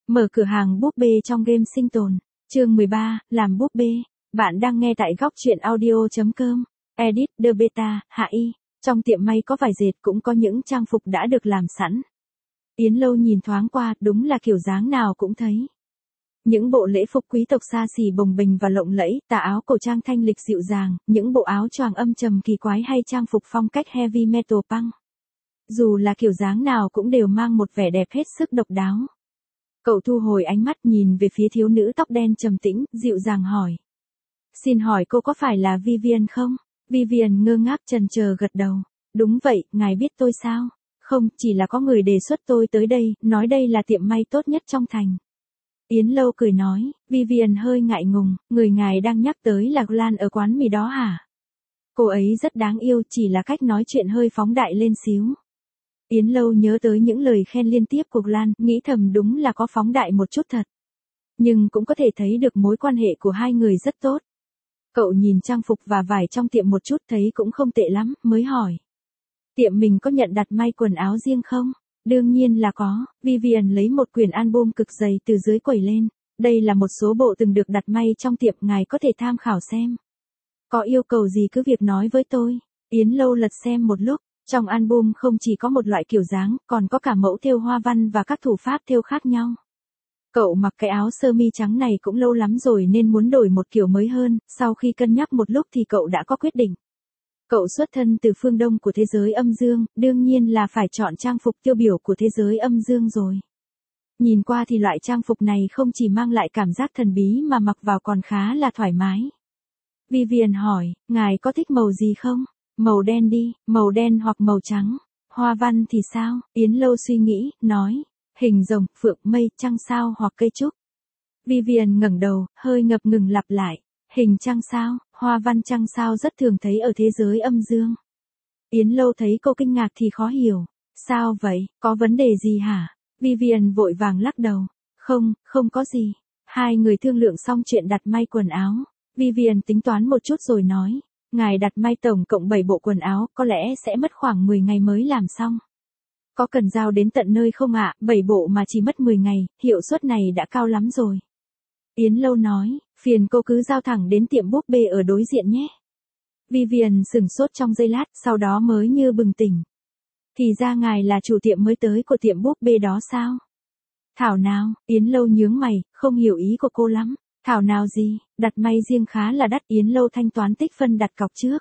Mở cửa hàng búp bê trong game sinh tồn. Chương 13, làm búp bê. Bạn đang nghe tại góc truyện audio.com. Edit the beta, hạ y. Trong tiệm may có vải dệt cũng có những trang phục đã được làm sẵn. Yến Lâu nhìn thoáng qua, đúng là kiểu dáng nào cũng thấy. Những bộ lễ phục quý tộc xa xỉ bồng bềnh và lộng lẫy, tà áo cổ trang thanh lịch dịu dàng, những bộ áo choàng âm trầm kỳ quái hay trang phục phong cách heavy metal punk. Dù là kiểu dáng nào cũng đều mang một vẻ đẹp hết sức độc đáo. Cậu thu hồi ánh mắt nhìn về phía thiếu nữ tóc đen trầm tĩnh, dịu dàng hỏi. Xin hỏi cô có phải là Vivian không? Vivian ngơ ngác chần chờ gật đầu. Đúng vậy, ngài biết tôi sao? Không, chỉ là có người đề xuất tôi tới đây, nói đây là tiệm may tốt nhất trong thành. Yến Lâu cười nói, Vivian hơi ngại ngùng, người ngài đang nhắc tới là Glan ở quán mì đó hả? Cô ấy rất đáng yêu, chỉ là cách nói chuyện hơi phóng đại lên xíu. Yến Lâu nhớ tới những lời khen liên tiếp của Glan, nghĩ thầm đúng là có phóng đại một chút thật. Nhưng cũng có thể thấy được mối quan hệ của hai người rất tốt. Cậu nhìn trang phục và vải trong tiệm một chút thấy cũng không tệ lắm, mới hỏi. Tiệm mình có nhận đặt may quần áo riêng không? Đương nhiên là có, Vivian lấy một quyển album cực dày từ dưới quầy lên. Đây là một số bộ từng được đặt may trong tiệm, ngài có thể tham khảo xem. Có yêu cầu gì cứ việc nói với tôi. Yến Lâu lật xem một lúc. Trong album không chỉ có một loại kiểu dáng, còn có cả mẫu thêu hoa văn và các thủ pháp thêu khác nhau. Cậu mặc cái áo sơ mi trắng này cũng lâu lắm rồi nên muốn đổi một kiểu mới hơn, sau khi cân nhắc một lúc thì cậu đã có quyết định. Cậu xuất thân từ phương Đông của thế giới âm dương, đương nhiên là phải chọn trang phục tiêu biểu của thế giới âm dương rồi. Nhìn qua thì loại trang phục này không chỉ mang lại cảm giác thần bí mà mặc vào còn khá là thoải mái. Vivian hỏi, ngài có thích màu gì không? Màu đen đi, màu đen hoặc màu trắng. Hoa văn thì sao? Yến Lâu suy nghĩ, nói. Hình rồng, phượng, mây, trăng sao hoặc cây trúc. Vivian ngẩng đầu, hơi ngập ngừng lặp lại. Hình trăng sao, hoa văn trăng sao rất thường thấy ở thế giới âm dương. Yến Lâu thấy cô kinh ngạc thì khó hiểu. Sao vậy, có vấn đề gì hả? Vivian vội vàng lắc đầu. Không, không có gì. Hai người thương lượng xong chuyện đặt may quần áo. Vivian tính toán một chút rồi nói. Ngài đặt may tổng cộng 7 bộ quần áo, có lẽ sẽ mất khoảng 10 ngày mới làm xong. Có cần giao đến tận nơi không ạ? 7 bộ mà chỉ mất 10 ngày, hiệu suất này đã cao lắm rồi. Yến Lâu nói, phiền cô cứ giao thẳng đến tiệm búp bê ở đối diện nhé. Vivian sửng sốt trong giây lát, sau đó mới như bừng tỉnh. Thì ra ngài là chủ tiệm mới tới của tiệm búp bê đó sao? Thảo nào, Yến Lâu nhướng mày, không hiểu ý của cô lắm. Thảo nào gì, đặt may riêng khá là đắt. Yến Lâu thanh toán tích phân đặt cọc trước.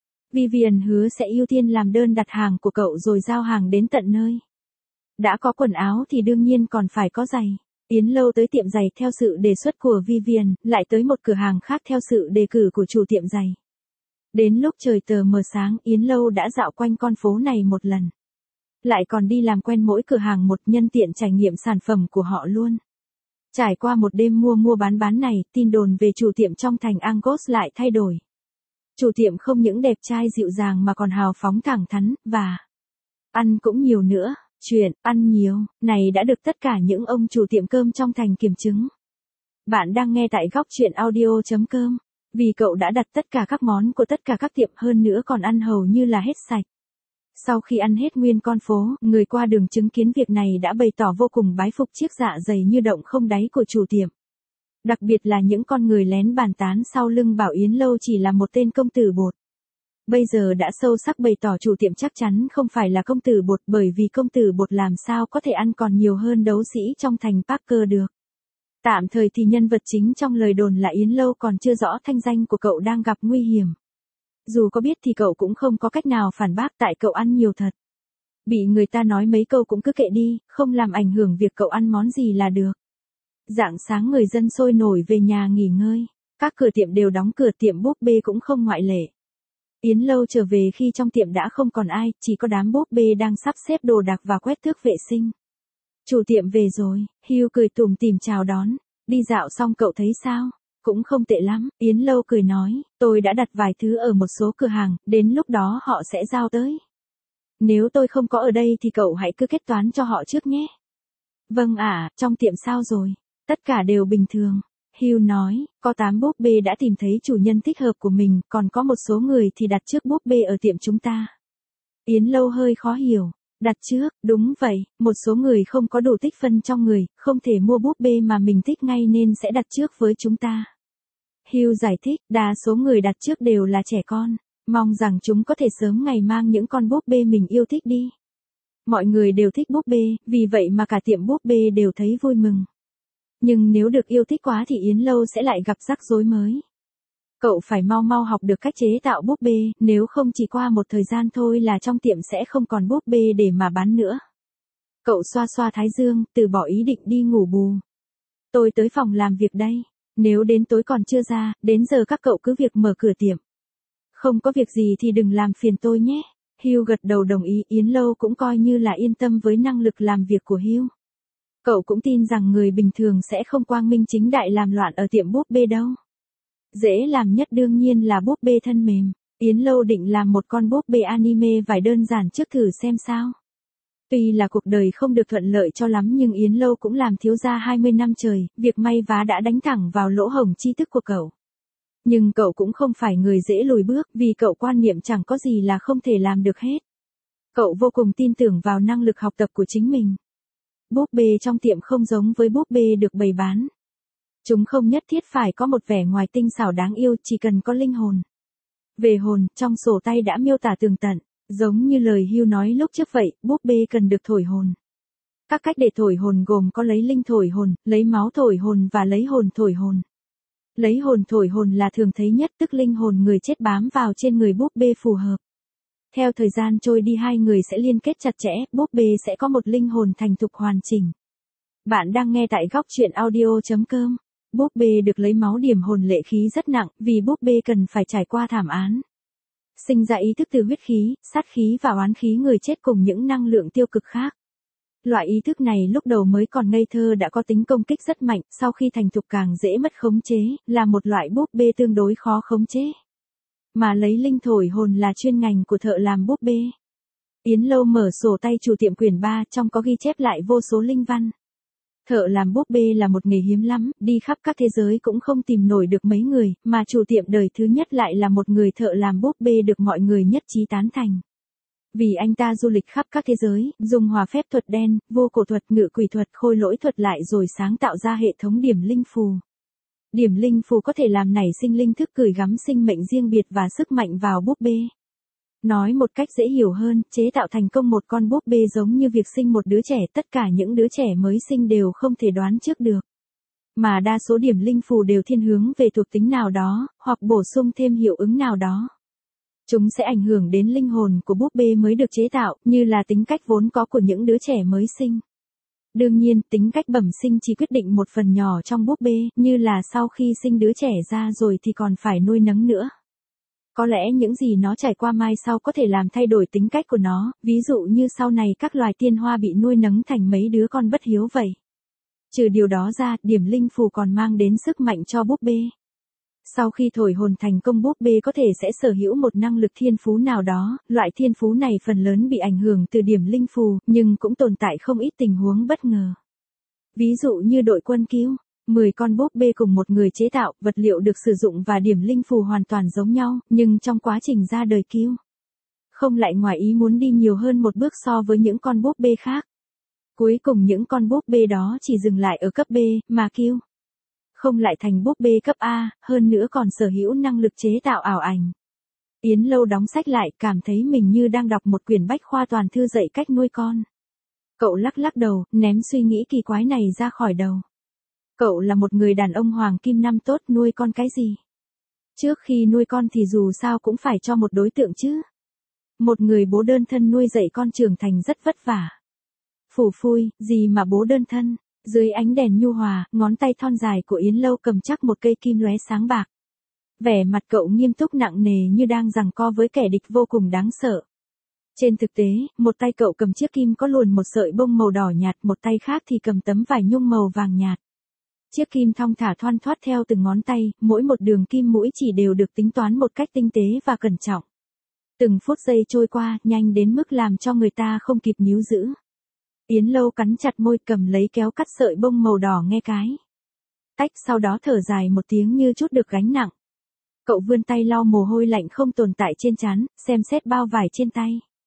Vivian hứa sẽ ưu tiên làm đơn đặt hàng của cậu rồi giao hàng đến tận nơi. Đã có quần áo thì đương nhiên còn phải có giày. Yến Lâu tới tiệm giày theo sự đề xuất của Vivian, lại tới một cửa hàng khác theo sự đề cử của chủ tiệm giày. Đến lúc trời tờ mờ sáng, Yến Lâu đã dạo quanh con phố này một lần. Lại còn đi làm quen mỗi cửa hàng một, nhân tiện trải nghiệm sản phẩm của họ luôn. Trải qua một đêm mua bán này, tin đồn về chủ tiệm trong thành Angos lại thay đổi. Chủ tiệm không những đẹp trai dịu dàng mà còn hào phóng thẳng thắn, và ăn cũng nhiều nữa. Chuyện ăn nhiều này đã được tất cả những ông chủ tiệm cơm trong thành kiểm chứng. Bạn đang nghe tại góc truyện audio.com. Vì cậu đã đặt tất cả các món của tất cả các tiệm, hơn nữa còn ăn hầu như là hết sạch. Sau khi ăn hết nguyên con phố, người qua đường chứng kiến việc này đã bày tỏ vô cùng bái phục chiếc dạ dày như động không đáy của chủ tiệm. Đặc biệt là những con người lén bàn tán sau lưng bảo Yến Lâu chỉ là một tên công tử bột. Bây giờ đã sâu sắc bày tỏ chủ tiệm chắc chắn không phải là công tử bột, bởi vì công tử bột làm sao có thể ăn còn nhiều hơn đấu sĩ trong thành Parker được. Tạm thời thì nhân vật chính trong lời đồn là Yến Lâu còn chưa rõ thanh danh của cậu đang gặp nguy hiểm. Dù có biết thì cậu cũng không có cách nào phản bác, tại cậu ăn nhiều thật. Bị người ta nói mấy câu cũng cứ kệ đi, không làm ảnh hưởng việc cậu ăn món gì là được. Rạng sáng người dân sôi nổi về nhà nghỉ ngơi. Các cửa tiệm đều đóng cửa, tiệm búp bê cũng không ngoại lệ. Yến Lâu trở về khi trong tiệm đã không còn ai, chỉ có đám búp bê đang sắp xếp đồ đạc và quét tước vệ sinh. Chủ tiệm về rồi, Hugh cười tủm tỉm chào đón. Đi dạo xong cậu thấy sao? Cũng không tệ lắm, Yến Lâu cười nói, tôi đã đặt vài thứ ở một số cửa hàng, đến lúc đó họ sẽ giao tới. Nếu tôi không có ở đây thì cậu hãy cứ kết toán cho họ trước nhé. Vâng ạ, trong tiệm sao rồi? Tất cả đều bình thường. Hugh nói, có 8 búp bê đã tìm thấy chủ nhân thích hợp của mình, còn có một số người thì đặt trước búp bê ở tiệm chúng ta. Yến Lâu hơi khó hiểu. Đặt trước, đúng vậy, một số người không có đủ tích phân trong người, không thể mua búp bê mà mình thích ngay nên sẽ đặt trước với chúng ta. Hugh giải thích, đa số người đặt trước đều là trẻ con, mong rằng chúng có thể sớm ngày mang những con búp bê mình yêu thích đi. Mọi người đều thích búp bê, vì vậy mà cả tiệm búp bê đều thấy vui mừng. Nhưng nếu được yêu thích quá thì Yến Lâu sẽ lại gặp rắc rối mới. Cậu phải mau mau học được cách chế tạo búp bê, nếu không chỉ qua một thời gian thôi là trong tiệm sẽ không còn búp bê để mà bán nữa. Cậu xoa xoa thái dương, từ bỏ ý định đi ngủ bù. Tôi tới phòng làm việc đây. Nếu đến tối còn chưa ra, đến giờ các cậu cứ việc mở cửa tiệm. Không có việc gì thì đừng làm phiền tôi nhé. Hugh gật đầu đồng ý, Yến Lâu cũng coi như là yên tâm với năng lực làm việc của Hugh. Cậu cũng tin rằng người bình thường sẽ không quang minh chính đại làm loạn ở tiệm búp bê đâu. Dễ làm nhất đương nhiên là búp bê thân mềm. Yến Lâu định làm một con búp bê anime vải đơn giản trước thử xem sao. Tuy là cuộc đời không được thuận lợi cho lắm nhưng Yến Lâu cũng làm thiếu gia 20 năm trời, việc may vá đã đánh thẳng vào lỗ hổng tri thức của cậu. Nhưng cậu cũng không phải người dễ lùi bước vì cậu quan niệm chẳng có gì là không thể làm được hết. Cậu vô cùng tin tưởng vào năng lực học tập của chính mình. Búp bê trong tiệm không giống với búp bê được bày bán. Chúng không nhất thiết phải có một vẻ ngoài tinh xảo đáng yêu, chỉ cần có linh hồn. Về hồn, trong sổ tay đã miêu tả tường tận, giống như lời Hugh nói lúc trước vậy, búp bê cần được thổi hồn. Các cách để thổi hồn gồm có lấy linh thổi hồn, lấy máu thổi hồn và lấy hồn thổi hồn. Lấy hồn thổi hồn là thường thấy nhất, tức linh hồn người chết bám vào trên người búp bê phù hợp. Theo thời gian trôi đi hai người sẽ liên kết chặt chẽ, búp bê sẽ có một linh hồn thành thục hoàn chỉnh. Bạn đang nghe tại góc truyện audio.com. Búp bê được lấy máu điểm hồn lệ khí rất nặng, vì búp bê cần phải trải qua thảm án. Sinh ra ý thức từ huyết khí, sát khí và oán khí người chết cùng những năng lượng tiêu cực khác. Loại ý thức này lúc đầu mới còn ngây thơ đã có tính công kích rất mạnh, sau khi thành thục càng dễ mất khống chế, là một loại búp bê tương đối khó khống chế. Mà lấy linh thổi hồn là chuyên ngành của thợ làm búp bê. Yến Lâu mở sổ tay chủ tiệm quyển 3, trong có ghi chép lại vô số linh văn. Thợ làm búp bê là một nghề hiếm lắm, đi khắp các thế giới cũng không tìm nổi được mấy người, mà chủ tiệm đời thứ nhất lại là một người thợ làm búp bê được mọi người nhất trí tán thành. Vì anh ta du lịch khắp các thế giới, dùng hòa phép thuật đen, vô cổ thuật, ngự quỷ thuật, khôi lỗi thuật lại rồi sáng tạo ra hệ thống điểm linh phù. Điểm linh phù có thể làm nảy sinh linh thức gửi gắm sinh mệnh riêng biệt và sức mạnh vào búp bê. Nói một cách dễ hiểu hơn, chế tạo thành công một con búp bê giống như việc sinh một đứa trẻ, tất cả những đứa trẻ mới sinh đều không thể đoán trước được. Mà đa số điểm linh phù đều thiên hướng về thuộc tính nào đó, hoặc bổ sung thêm hiệu ứng nào đó. Chúng sẽ ảnh hưởng đến linh hồn của búp bê mới được chế tạo, như là tính cách vốn có của những đứa trẻ mới sinh. Đương nhiên, tính cách bẩm sinh chỉ quyết định một phần nhỏ trong búp bê, như là sau khi sinh đứa trẻ ra rồi thì còn phải nuôi nấng nữa. Có lẽ những gì nó trải qua mai sau có thể làm thay đổi tính cách của nó, ví dụ như sau này các loài tiên hoa bị nuôi nấng thành mấy đứa con bất hiếu vậy. Trừ điều đó ra, điểm linh phù còn mang đến sức mạnh cho búp bê. Sau khi thổi hồn thành công, búp bê có thể sẽ sở hữu một năng lực thiên phú nào đó, loại thiên phú này phần lớn bị ảnh hưởng từ điểm linh phù, nhưng cũng tồn tại không ít tình huống bất ngờ. Ví dụ như đội quân cứu, 10 con búp bê cùng một người chế tạo, vật liệu được sử dụng và điểm linh phù hoàn toàn giống nhau, nhưng trong quá trình ra đời cứu, không lại ngoài ý muốn đi nhiều hơn một bước so với những con búp bê khác. Cuối cùng những con búp bê đó chỉ dừng lại ở cấp B, mà cứu không lại thành búp bê cấp A, hơn nữa còn sở hữu năng lực chế tạo ảo ảnh. Yến Lâu đóng sách lại, cảm thấy mình như đang đọc một quyển bách khoa toàn thư dạy cách nuôi con. Cậu lắc lắc đầu, ném suy nghĩ kỳ quái này ra khỏi đầu. Cậu là một người đàn ông hoàng kim năm tốt, nuôi con cái gì? Trước khi nuôi con thì dù sao cũng phải cho một đối tượng chứ. Một người bố đơn thân nuôi dạy con trưởng thành rất vất vả. Phù phui, gì mà bố đơn thân. Dưới ánh đèn nhu hòa, ngón tay thon dài của Yến Lâu cầm chắc một cây kim lóe sáng bạc. Vẻ mặt cậu nghiêm túc nặng nề như đang giằng co với kẻ địch vô cùng đáng sợ. Trên thực tế, một tay cậu cầm chiếc kim có luồn một sợi bông màu đỏ nhạt, một tay khác thì cầm tấm vải nhung màu vàng nhạt. Chiếc kim thong thả thoăn thoắt theo từng ngón tay, mỗi một đường kim mũi chỉ đều được tính toán một cách tinh tế và cẩn trọng. Từng phút giây trôi qua, nhanh đến mức làm cho người ta không kịp níu giữ. Yến Lâu cắn chặt môi, cầm lấy kéo cắt sợi bông màu đỏ nghe cái. Tách, sau đó thở dài một tiếng như chút được gánh nặng. Cậu vươn tay lau mồ hôi lạnh không tồn tại trên trán, xem xét bao vải trên tay.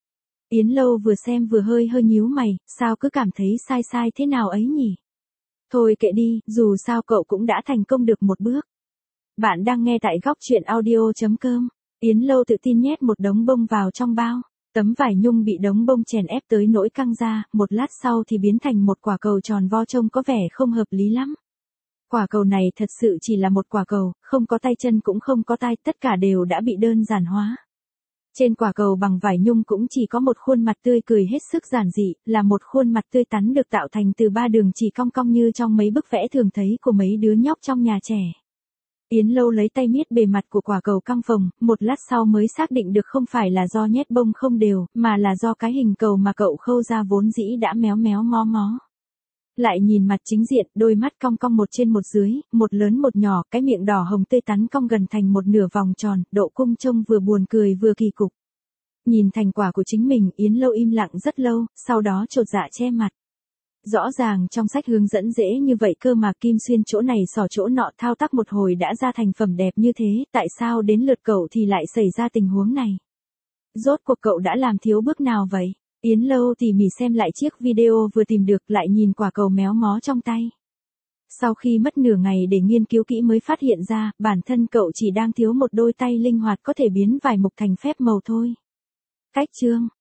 Yến Lâu vừa xem vừa hơi hơi nhíu mày, sao cứ cảm thấy sai sai thế nào ấy nhỉ? Thôi kệ đi, dù sao cậu cũng đã thành công được một bước. Bạn đang nghe tại góc chuyện audio.com. Yến Lâu tự tin nhét một đống bông vào trong bao. Tấm vải nhung bị đống bông chèn ép tới nỗi căng ra, một lát sau thì biến thành một quả cầu tròn vo trông có vẻ không hợp lý lắm. Quả cầu này thật sự chỉ là một quả cầu, không có tay chân cũng không có tai, tất cả đều đã bị đơn giản hóa. Trên quả cầu bằng vải nhung cũng chỉ có một khuôn mặt tươi cười hết sức giản dị, là một khuôn mặt tươi tắn được tạo thành từ 3 đường chỉ cong cong như trong mấy bức vẽ thường thấy của mấy đứa nhóc trong nhà trẻ. Yến Lâu lấy tay miết bề mặt của quả cầu căng phồng, một lát sau mới xác định được không phải là do nhét bông không đều, mà là do cái hình cầu mà cậu khâu ra vốn dĩ đã méo méo mó mó. Lại nhìn mặt chính diện, đôi mắt cong cong một trên một dưới, một lớn một nhỏ, cái miệng đỏ hồng tươi tắn cong gần thành một nửa vòng tròn, độ cung trông vừa buồn cười vừa kỳ cục. Nhìn thành quả của chính mình, Yến Lâu im lặng rất lâu, sau đó chột dạ che mặt. Rõ ràng trong sách hướng dẫn dễ như vậy cơ mà kim xuyên chỗ này xỏ chỗ nọ thao tác một hồi đã ra thành phẩm đẹp như thế, tại sao đến lượt cậu thì lại xảy ra tình huống này? Rốt cuộc cậu đã làm thiếu bước nào vậy? Yến Lâu tỉ mỉ xem lại chiếc video vừa tìm được lại nhìn quả cầu méo mó trong tay. Sau khi mất nửa ngày để nghiên cứu kỹ mới phát hiện ra, bản thân cậu chỉ đang thiếu một đôi tay linh hoạt có thể biến vài mục thành phép màu thôi. Cách chương